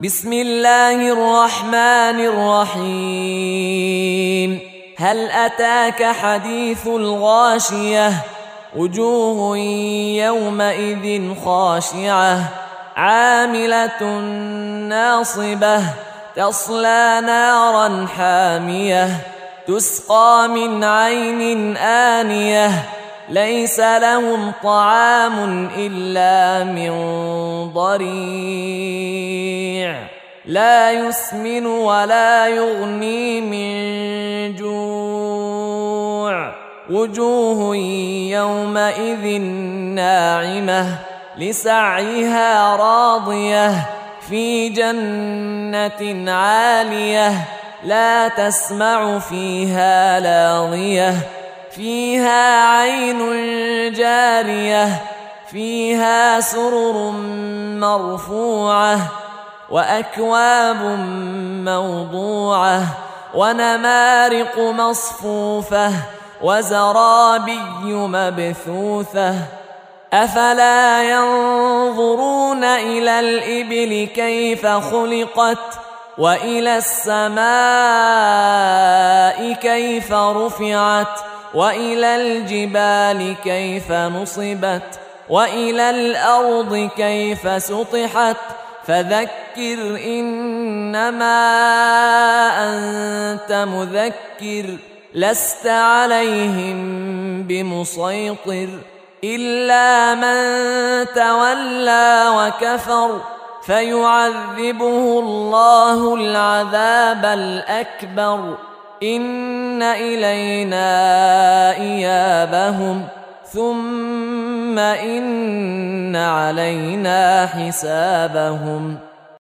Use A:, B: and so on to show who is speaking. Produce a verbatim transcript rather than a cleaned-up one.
A: بسم الله الرحمن الرحيم. هل أتاك حديث الغاشية؟ وجوه يومئذ خاشعة عاملة ناصبة تصلى نارا حامية تسقى من عين آنية ليس لهم طعام إلا من ضريع لا يسمن ولا يغني من جوع وجوه يومئذ ناعمة لسعيها راضية في جنة عالية لا تسمع فيها لاغية فيها عين جارية فيها سرر مرفوعة وأكواب موضوعة ونمارق مصفوفة وزرابي مبثوثة أفلا ينظرون إلى الإبل كيف خلقت وإلى السماء كيف رفعت وإلى الجبال كيف نصبت وإلى الأرض كيف سطحت فذكر إنما أنت مذكر لست عليهم بمسيطر إلا من تولى وكفر فيعذبه الله العذاب الأكبر إن إلينا إيابهم ثم إن علينا حسابهم.